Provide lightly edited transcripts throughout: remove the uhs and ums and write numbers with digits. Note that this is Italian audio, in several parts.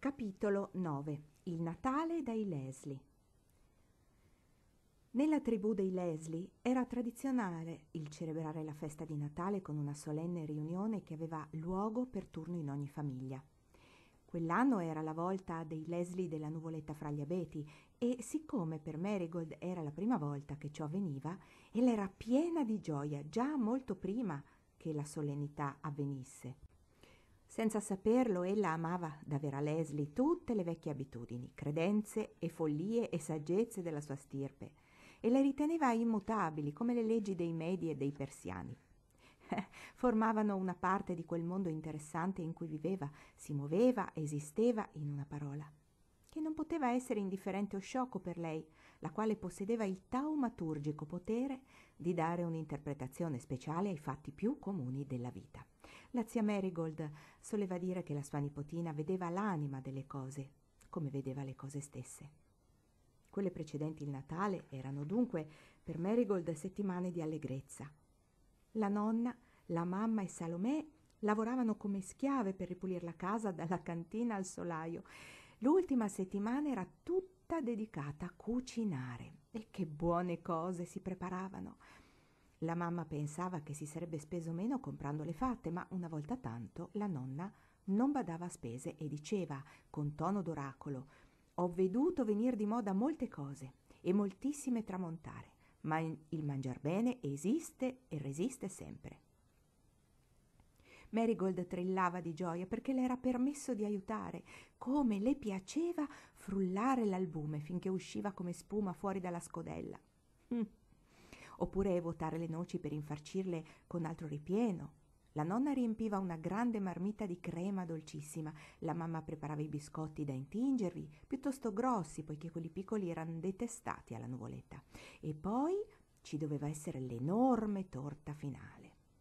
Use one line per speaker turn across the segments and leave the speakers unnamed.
Capitolo 9. Il Natale dai Leslie. Nella tribù dei Leslie era tradizionale il celebrare la festa di Natale con una solenne riunione che aveva luogo per turno in ogni famiglia. Quell'anno era la volta dei Leslie della nuvoletta fra gli abeti e siccome per Marigold era la prima volta che ciò avveniva, ella era piena di gioia già molto prima che la solennità avvenisse. Senza saperlo, ella amava da vera Leslie tutte le vecchie abitudini, credenze e follie e saggezze della sua stirpe e le riteneva immutabili come le leggi dei Medi e dei Persiani. Formavano una parte di quel mondo interessante in cui viveva, si muoveva, esisteva, in una parola, che non poteva essere indifferente o sciocco per lei, la quale possedeva il taumaturgico potere di dare un'interpretazione speciale ai fatti più comuni della vita. La zia Marigold soleva dire che la sua nipotina vedeva l'anima delle cose, come vedeva le cose stesse. Quelle precedenti il Natale erano dunque per Marigold settimane di allegrezza. La nonna, la mamma e Salomè lavoravano come schiave per ripulir la casa dalla cantina al solaio. L'ultima settimana era tutta dedicata a cucinare e che buone cose si preparavano. La mamma pensava che si sarebbe speso meno comprando le fatte, ma una volta tanto la nonna non badava a spese e diceva con tono d'oracolo: «Ho veduto venir di moda molte cose e moltissime tramontare, ma il mangiar bene esiste e resiste sempre». Marigold trillava di gioia perché le era permesso di aiutare. Come le piaceva frullare l'albume finché usciva come spuma fuori dalla scodella. Oppure vuotare le noci per infarcirle con altro ripieno. La nonna riempiva una grande marmita di crema dolcissima, la mamma preparava i biscotti da intingervi, piuttosto grossi poiché quelli piccoli erano detestati alla nuvoletta, e poi ci doveva essere l'enorme torta finale,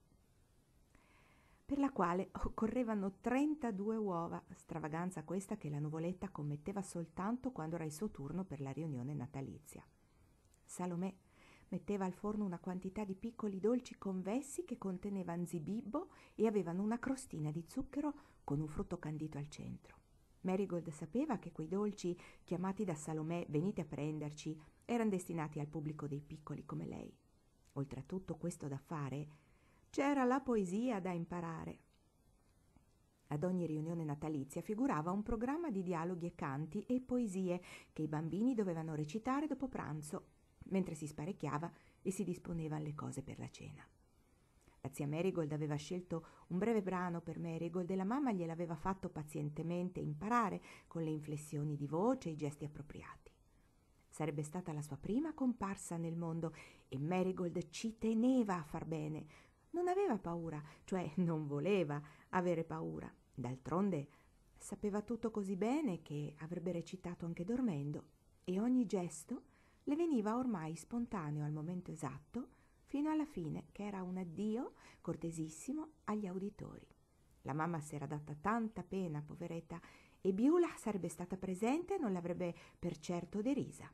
per la quale occorrevano 32 uova, stravaganza questa che la nuvoletta commetteva soltanto quando era il suo turno per la riunione natalizia. Salomè metteva al forno una quantità di piccoli dolci convessi che contenevano zibibbo e avevano una crostina di zucchero con un frutto candito al centro. Marigold sapeva che quei dolci, chiamati da Salomè «venite a prenderci», erano destinati al pubblico dei piccoli come lei. Oltre a tutto questo da fare, c'era la poesia da imparare. Ad ogni riunione natalizia figurava un programma di dialoghi e canti e poesie che i bambini dovevano recitare dopo pranzo, mentre si sparecchiava e si disponevano le cose per la cena. La zia Marigold aveva scelto un breve brano per Marigold e la mamma gliel'aveva fatto pazientemente imparare con le inflessioni di voce e i gesti appropriati. Sarebbe stata la sua prima comparsa nel mondo e Marigold ci teneva a far bene. Non aveva paura, cioè non voleva avere paura. D'altronde sapeva tutto così bene che avrebbe recitato anche dormendo e ogni gesto le veniva ormai spontaneo al momento esatto, fino alla fine, che era un addio cortesissimo agli uditori. La mamma si era data tanta pena, poveretta, e Beulah sarebbe stata presente e non l'avrebbe per certo derisa.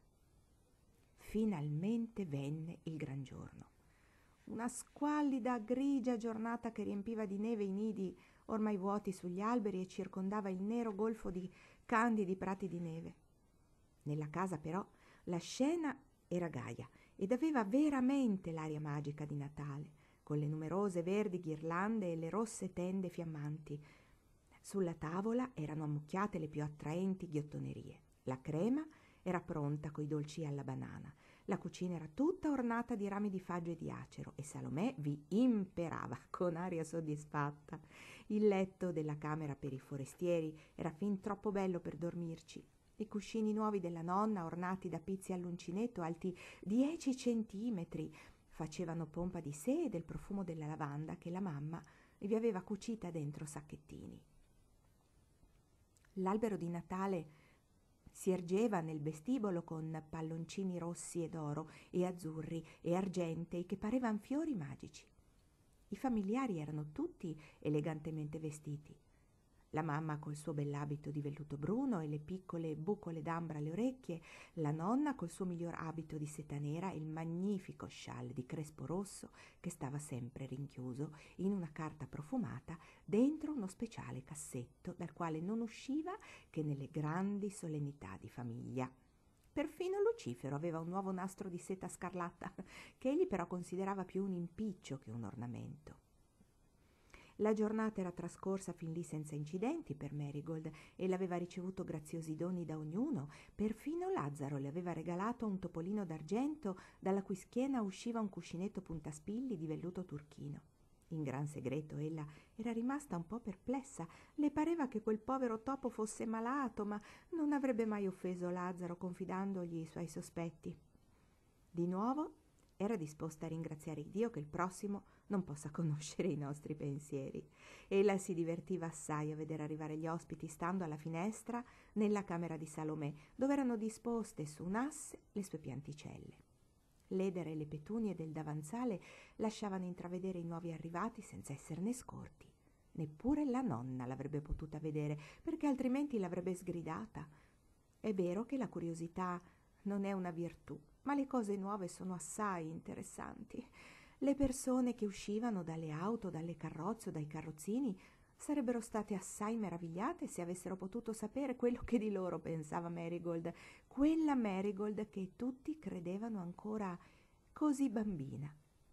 Finalmente venne il gran giorno. Una squallida, grigia giornata che riempiva di neve i nidi ormai vuoti sugli alberi e circondava il nero golfo di candidi prati di neve. Nella casa, però, la scena era gaia ed aveva veramente l'aria magica di Natale, con le numerose verdi ghirlande e le rosse tende fiammanti. Sulla tavola erano ammucchiate le più attraenti ghiottonerie. La crema era pronta coi dolci alla banana. La cucina era tutta ornata di rami di faggio e di acero e Salomè vi imperava con aria soddisfatta. Il letto della camera per i forestieri era fin troppo bello per dormirci. I cuscini nuovi della nonna, ornati da pizzi all'uncinetto alti 10 centimetri, facevano pompa di sé e del profumo della lavanda che la mamma vi aveva cucita dentro sacchettini. L'albero di Natale si ergeva nel vestibolo con palloncini rossi ed oro e azzurri e argentei che parevan fiori magici. I familiari erano tutti elegantemente vestiti. La mamma col suo bell'abito di velluto bruno e le piccole bucole d'ambra alle orecchie, la nonna col suo miglior abito di seta nera e il magnifico scialle di crespo rosso che stava sempre rinchiuso in una carta profumata dentro uno speciale cassetto dal quale non usciva che nelle grandi solennità di famiglia. Perfino Lucifero aveva un nuovo nastro di seta scarlatta, che egli però considerava più un impiccio che un ornamento. La giornata era trascorsa fin lì senza incidenti per Marigold e l'aveva ricevuto graziosi doni da ognuno. Perfino Lazzaro le aveva regalato un topolino d'argento dalla cui schiena usciva un cuscinetto puntaspilli di velluto turchino. In gran segreto ella era rimasta un po' perplessa. Le pareva che quel povero topo fosse malato, ma non avrebbe mai offeso Lazzaro confidandogli i suoi sospetti. Di nuovo era disposta a ringraziare Dio che il prossimo non possa conoscere i nostri pensieri. Ella si divertiva assai a vedere arrivare gli ospiti stando alla finestra nella camera di Salomè, dove erano disposte su un asse le sue pianticelle. L'edera e le petunie del davanzale lasciavano intravedere i nuovi arrivati senza esserne scorti. Neppure la nonna l'avrebbe potuta vedere, perché altrimenti l'avrebbe sgridata. È vero che la curiosità non è una virtù, ma le cose nuove sono assai interessanti. Le persone che uscivano dalle auto, dalle carrozze o dai carrozzini sarebbero state assai meravigliate se avessero potuto sapere quello che di loro pensava Marigold, quella Marigold che tutti credevano ancora così bambina.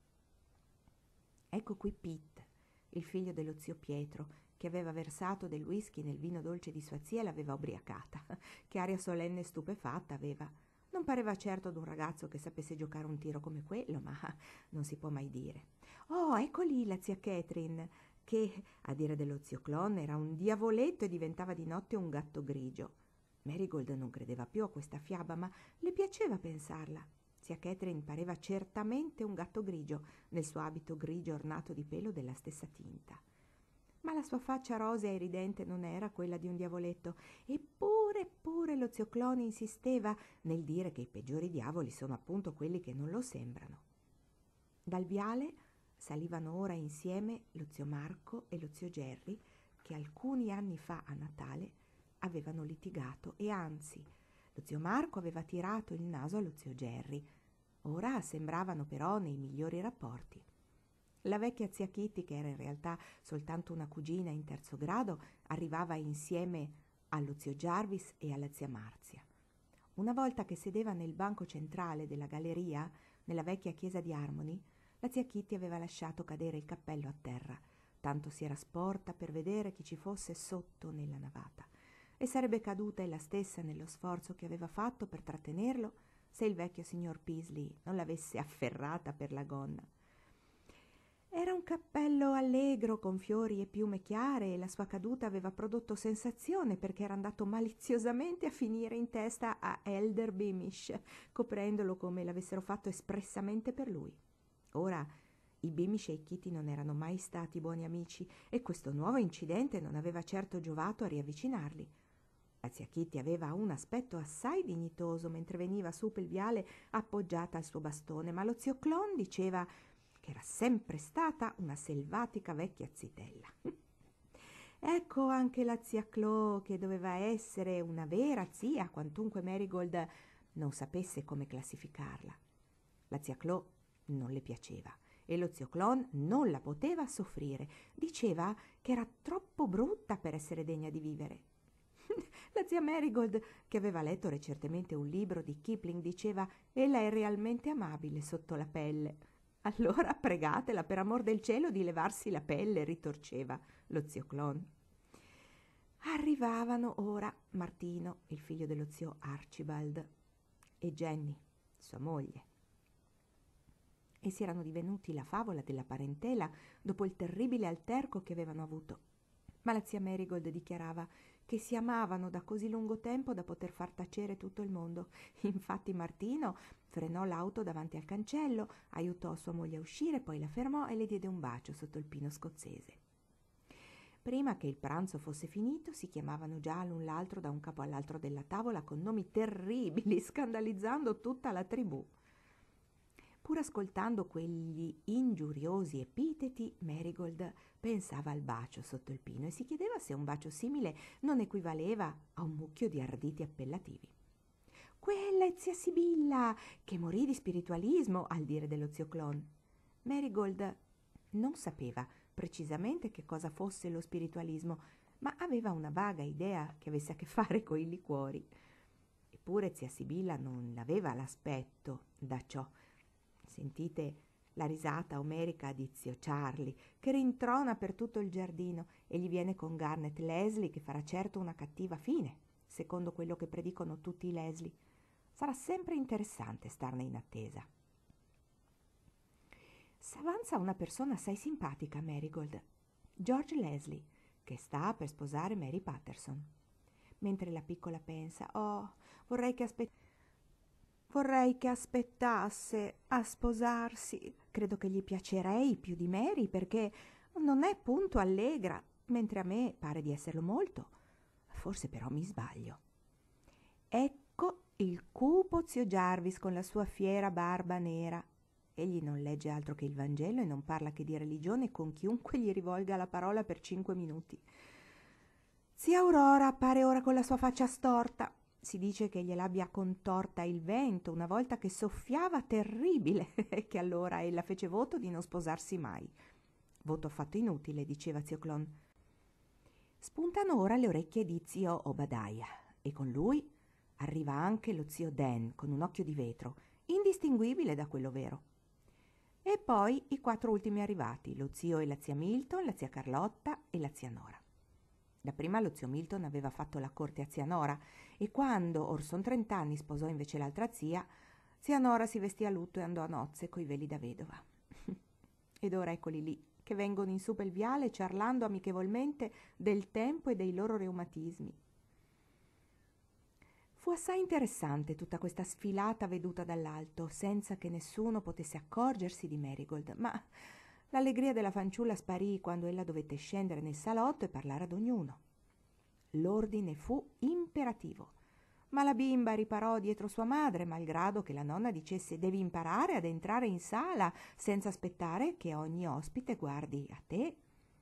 Ecco qui Pete, il figlio dello zio Pietro, che aveva versato del whisky nel vino dolce di sua zia e l'aveva ubriacata. Che aria solenne e stupefatta aveva. Non pareva certo ad un ragazzo che sapesse giocare un tiro come quello, ma non si può mai dire. Oh, ecco lì la zia Catherine, che, a dire dello zio Clon, era un diavoletto e diventava di notte un gatto grigio. Marigold non credeva più a questa fiaba, ma le piaceva pensarla. Zia Catherine pareva certamente un gatto grigio, nel suo abito grigio ornato di pelo della stessa tinta. Ma la sua faccia rosea e ridente non era quella di un diavoletto, eppure lo zio Clon insisteva nel dire che i peggiori diavoli sono appunto quelli che non lo sembrano. Dal viale salivano ora insieme lo zio Marco e lo zio Gerry, che alcuni anni fa a Natale avevano litigato e anzi lo zio Marco aveva tirato il naso allo zio Gerry. Ora sembravano però nei migliori rapporti. La vecchia zia Kitty, che era in realtà soltanto una cugina in terzo grado, arrivava insieme allo zio Jarvis e alla zia Marzia. Una volta che sedeva nel banco centrale della galleria, nella vecchia chiesa di Harmony, la zia Kitty aveva lasciato cadere il cappello a terra, tanto si era sporta per vedere chi ci fosse sotto nella navata, e sarebbe caduta ella stessa nello sforzo che aveva fatto per trattenerlo se il vecchio signor Peasley non l'avesse afferrata per la gonna. Era un cappello allegro con fiori e piume chiare e la sua caduta aveva prodotto sensazione perché era andato maliziosamente a finire in testa a Elder Beamish, coprendolo come l'avessero fatto espressamente per lui. Ora i Beamish e i Kitty non erano mai stati buoni amici e questo nuovo incidente non aveva certo giovato a riavvicinarli. La zia Kitty aveva un aspetto assai dignitoso mentre veniva su per il viale appoggiata al suo bastone, ma lo zio Clon diceva che era sempre stata una selvatica vecchia zitella. Ecco anche la zia Chloe, che doveva essere una vera zia, quantunque Marigold non sapesse come classificarla. La zia Chloe non le piaceva e lo zio Clon non la poteva soffrire. Diceva che era troppo brutta per essere degna di vivere. La zia Marigold, che aveva letto recentemente un libro di Kipling, diceva: «Ella è realmente amabile sotto la pelle». «Allora pregatela per amor del cielo di levarsi la pelle», ritorceva lo zio Clon. Arrivavano ora Martino, il figlio dello zio Archibald, e Jenny, sua moglie. Essi erano divenuti la favola della parentela dopo il terribile alterco che avevano avuto. Ma la zia Marigold dichiarava che si amavano da così lungo tempo da poter far tacere tutto il mondo. Infatti Martino frenò l'auto davanti al cancello, aiutò sua moglie a uscire, poi la fermò e le diede un bacio sotto il pino scozzese. Prima che il pranzo fosse finito si chiamavano già l'un l'altro da un capo all'altro della tavola con nomi terribili, scandalizzando tutta la tribù. Pur ascoltando quegli ingiuriosi epiteti, Marigold pensava al bacio sotto il pino e si chiedeva se un bacio simile non equivaleva a un mucchio di arditi appellativi. «Quella è zia Sibilla, che morì di spiritualismo», al dire dello zio Clon. Marigold non sapeva precisamente che cosa fosse lo spiritualismo, ma aveva una vaga idea che avesse a che fare coi liquori. Eppure zia Sibilla non aveva l'aspetto da ciò. Sentite la risata omerica di zio Charlie, che rintrona per tutto il giardino e gli viene con Garnet Leslie, che farà certo una cattiva fine, secondo quello che predicono tutti i Leslie. Sarà sempre interessante starne in attesa. S'avanza una persona assai simpatica, Marigold, George Leslie, che sta per sposare Mary Patterson. Mentre la piccola pensa: «Oh, vorrei che aspettasse a sposarsi. Credo che gli piacerei più di Mary perché non è punto allegra, mentre a me pare di esserlo molto. Forse però mi sbaglio». Ecco il cupo zio Jarvis con la sua fiera barba nera. Egli non legge altro che il Vangelo e non parla che di religione con chiunque gli rivolga la parola per 5 minuti. Zia Aurora appare ora con la sua faccia storta. Si dice che gliel'abbia contorta il vento una volta che soffiava terribile e che allora ella fece voto di non sposarsi mai. Voto affatto inutile, diceva zio Clon. Spuntano ora le orecchie di zio Obadiah e con lui arriva anche lo zio Dan con un occhio di vetro, indistinguibile da quello vero. E poi i 4 ultimi arrivati, lo zio e la zia Milton, la zia Carlotta e la zia Nora. Dapprima lo zio Milton aveva fatto la corte a zia Nora e quando, or son 30 anni, sposò invece l'altra zia Nora si vestì a lutto e andò a nozze coi veli da vedova. Ed ora eccoli lì, che vengono in su pel viale ciarlando amichevolmente del tempo e dei loro reumatismi. Fu assai interessante tutta questa sfilata veduta dall'alto, senza che nessuno potesse accorgersi di Marigold, ma l'allegria della fanciulla sparì quando ella dovette scendere nel salotto e parlare ad ognuno. L'ordine fu imperativo, ma la bimba riparò dietro sua madre, malgrado che la nonna dicesse: «Devi imparare ad entrare in sala senza aspettare che ogni ospite guardi a te».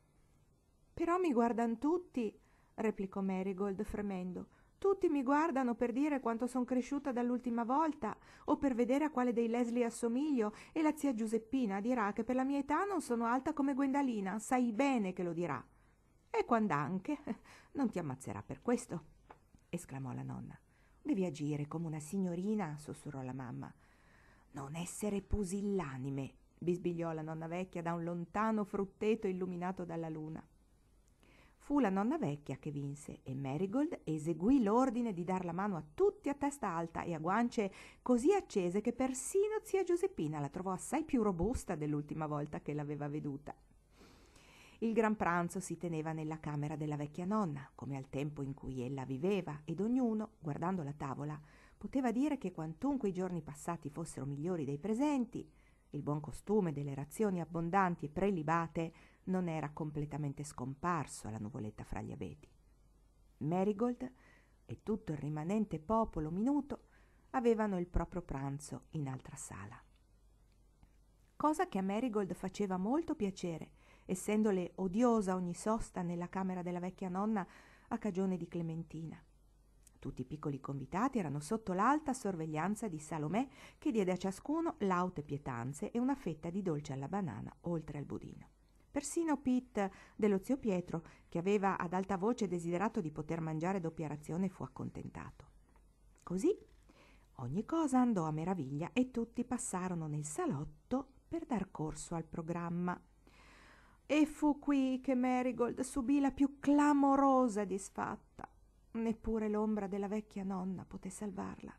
«Però mi guardan tutti», replicò Marigold fremendo. «Tutti mi guardano per dire quanto son cresciuta dall'ultima volta o per vedere a quale dei Leslie assomiglio, e la zia Giuseppina dirà che per la mia età non sono alta come Gwendalina, sai bene che lo dirà». «E quand'anche, non ti ammazzerà per questo», esclamò la nonna. «Devi agire come una signorina», sussurrò la mamma. «Non essere pusillanime», bisbigliò la nonna vecchia da un lontano frutteto illuminato dalla luna. Fu la nonna vecchia che vinse e Marigold eseguì l'ordine di dar la mano a tutti a testa alta e a guance così accese che persino zia Giuseppina la trovò assai più robusta dell'ultima volta che l'aveva veduta. Il gran pranzo si teneva nella camera della vecchia nonna, come al tempo in cui ella viveva, ed ognuno, guardando la tavola, poteva dire che quantunque i giorni passati fossero migliori dei presenti, il buon costume delle razioni abbondanti e prelibate non era completamente scomparso alla nuvoletta fra gli abeti. Marigold e tutto il rimanente popolo minuto avevano il proprio pranzo in altra sala. Cosa che a Marigold faceva molto piacere, essendole odiosa ogni sosta nella camera della vecchia nonna a cagione di Clementina. Tutti i piccoli convitati erano sotto l'alta sorveglianza di Salomè, che diede a ciascuno laute pietanze e una fetta di dolce alla banana, oltre al budino. Persino Pete dello zio Pietro, che aveva ad alta voce desiderato di poter mangiare doppia razione, fu accontentato. Così ogni cosa andò a meraviglia e tutti passarono nel salotto per dar corso al programma. E fu qui che Marigold subì la più clamorosa disfatta. Neppure l'ombra della vecchia nonna poté salvarla.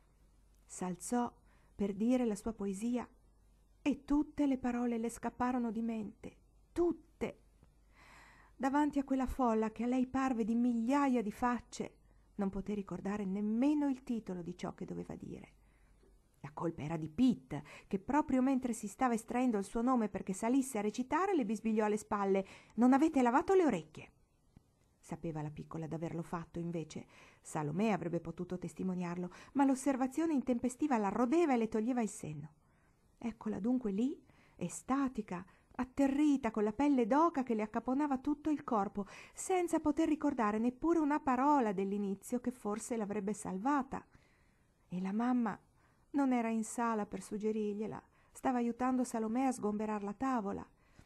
S'alzò per dire la sua poesia e tutte le parole le scapparono di mente, tutte. Davanti a quella folla che a lei parve di migliaia di facce, non poté ricordare nemmeno il titolo di ciò che doveva dire. La colpa era di Pete, che proprio mentre si stava estraendo il suo nome perché salisse a recitare, le bisbigliò alle spalle: «Non avete lavato le orecchie». Sapeva la piccola d'averlo fatto, invece. Salomè avrebbe potuto testimoniarlo, ma l'osservazione intempestiva la rodeva e le toglieva il senno. Eccola dunque lì, estatica, atterrita, con la pelle d'oca che le accaponava tutto il corpo, senza poter ricordare neppure una parola dell'inizio che forse l'avrebbe salvata. E la mamma non era in sala per suggerirgliela, stava aiutando Salomè a sgomberar la tavola.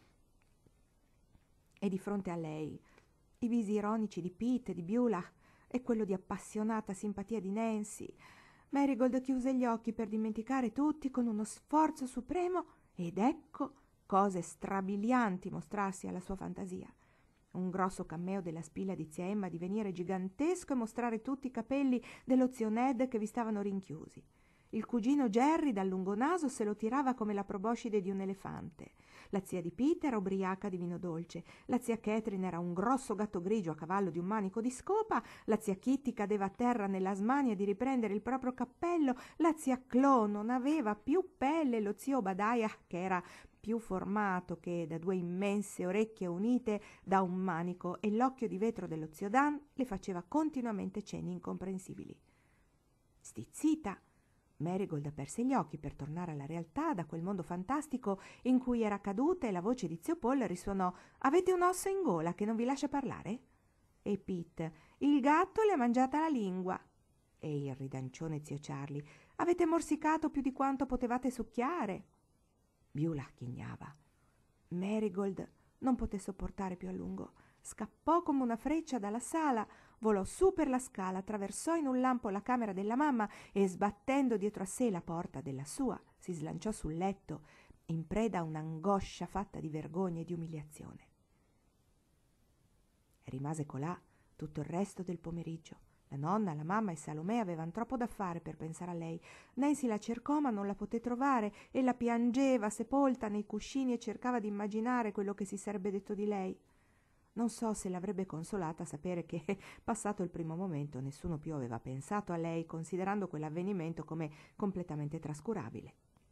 E di fronte a lei i visi ironici di Pete, di Beulah e quello di appassionata simpatia di Nancy. Marigold chiuse gli occhi per dimenticare tutti con uno sforzo supremo ed ecco cose strabilianti mostrarsi alla sua fantasia. Un grosso cameo della spilla di zia Emma divenire gigantesco e mostrare tutti i capelli dello zio Ned che vi stavano rinchiusi. Il cugino Jerry dal lungo naso se lo tirava come la proboscide di un elefante. La zia di Peter era ubriaca di vino dolce. La zia Catherine era un grosso gatto grigio a cavallo di un manico di scopa. La zia Kitty cadeva a terra nella smania di riprendere il proprio cappello. La zia Chloe non aveva più pelle. Lo zio Obadiah, che era più formato che da due immense orecchie unite da un manico, e l'occhio di vetro dello zio Dan le faceva continuamente cenni incomprensibili. Stizzita, Marigold aperse gli occhi per tornare alla realtà da quel mondo fantastico in cui era caduta, e la voce di zio Paul risuonò: «Avete un osso in gola che non vi lascia parlare?» E Pete: «Il gatto le ha mangiata la lingua». E il ridancione zio Charlie: «Avete morsicato più di quanto potevate succhiare». Beulah ghignava. Marigold non poté sopportare più a lungo. Scappò come una freccia dalla sala, volò su per la scala, attraversò in un lampo la camera della mamma e, sbattendo dietro a sé la porta della sua, si slanciò sul letto, in preda a un'angoscia fatta di vergogna e di umiliazione. Rimase colà tutto il resto del pomeriggio. La nonna, la mamma e Salomè avevano troppo da fare per pensare a lei. Nancy la cercò ma non la poté trovare. Ella piangeva sepolta nei cuscini e cercava di immaginare quello che si sarebbe detto di lei. Non so se l'avrebbe consolata sapere che, passato il primo momento, nessuno più aveva pensato a lei, considerando quell'avvenimento come completamente trascurabile.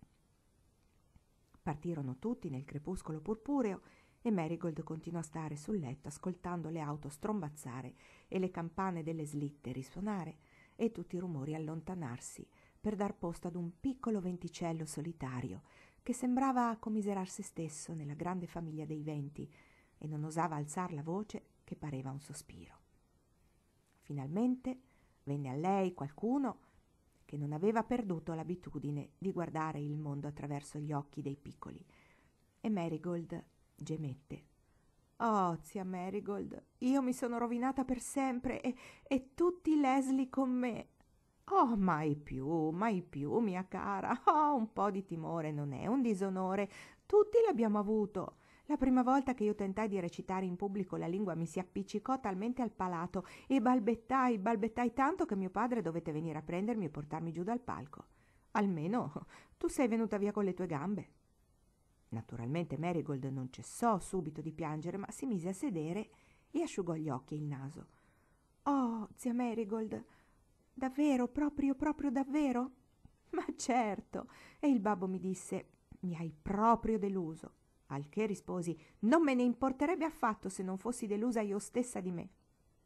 Partirono tutti nel crepuscolo purpureo e Marigold continuò a stare sul letto ascoltando le auto strombazzare e le campane delle slitte risuonare e tutti i rumori allontanarsi per dar posto ad un piccolo venticello solitario che sembrava commiserar se stesso nella grande famiglia dei venti e non osava alzar la voce che pareva un sospiro. Finalmente venne a lei qualcuno che non aveva perduto l'abitudine di guardare il mondo attraverso gli occhi dei piccoli, e Marigold gemette. «Oh, zia Marigold, io mi sono rovinata per sempre e tutti Leslie con me». «Oh, mai più, mia cara. Oh, un po' di timore non è un disonore. Tutti l'abbiamo avuto. La prima volta che io tentai di recitare in pubblico la lingua mi si appiccicò talmente al palato e balbettai tanto che mio padre dovette venire a prendermi e portarmi giù dal palco. Almeno tu sei venuta via con le tue gambe». Naturalmente Marigold non cessò subito di piangere, ma si mise a sedere e asciugò gli occhi e il naso. «Oh, zia Marigold, davvero, proprio davvero?» «Ma certo!» E il babbo mi disse: «Mi hai proprio deluso». Al che risposi: «Non me ne importerebbe affatto se non fossi delusa io stessa di me».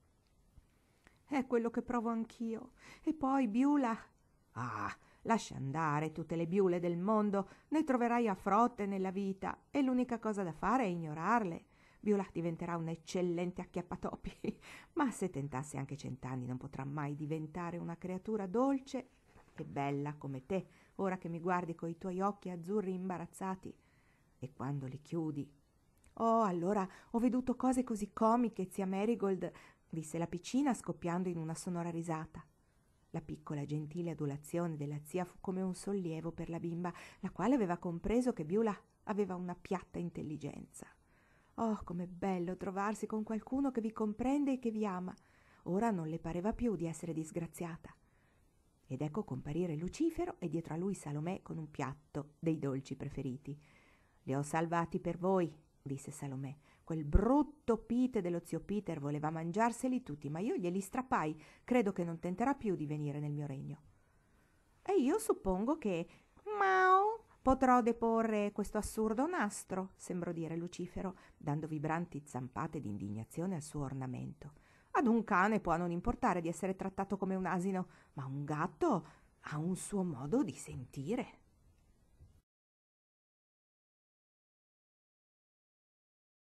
«È quello che provo anch'io. E poi Beulah». «Ah, lascia andare tutte le Beule del mondo, ne troverai a frotte nella vita e l'unica cosa da fare è ignorarle. Beulah diventerà un'eccellente acchiappatopi, ma se tentasse anche 100 anni non potrà mai diventare una creatura dolce e bella come te, ora che mi guardi coi tuoi occhi azzurri imbarazzati. E quando li chiudi». «Oh, allora ho veduto cose così comiche, zia Marigold», disse la piccina scoppiando in una sonora risata. La piccola gentile adulazione della zia fu come un sollievo per la bimba, la quale aveva compreso che Beulah aveva una piatta intelligenza. Oh, com'è bello trovarsi con qualcuno che vi comprende e che vi ama. Ora non le pareva più di essere disgraziata. Ed ecco comparire Lucifero e dietro a lui Salomè con un piatto dei dolci preferiti. «Li ho salvati per voi», disse Salomè. «Quel brutto Pete dello zio Peter voleva mangiarseli tutti, ma io glieli strappai. Credo che non tenterà più di venire nel mio regno». «E io suppongo che, Mao, potrò deporre questo assurdo nastro», sembrò dire Lucifero, dando vibranti zampate di indignazione al suo ornamento. «Ad un cane può non importare di essere trattato come un asino, ma un gatto ha un suo modo di sentire».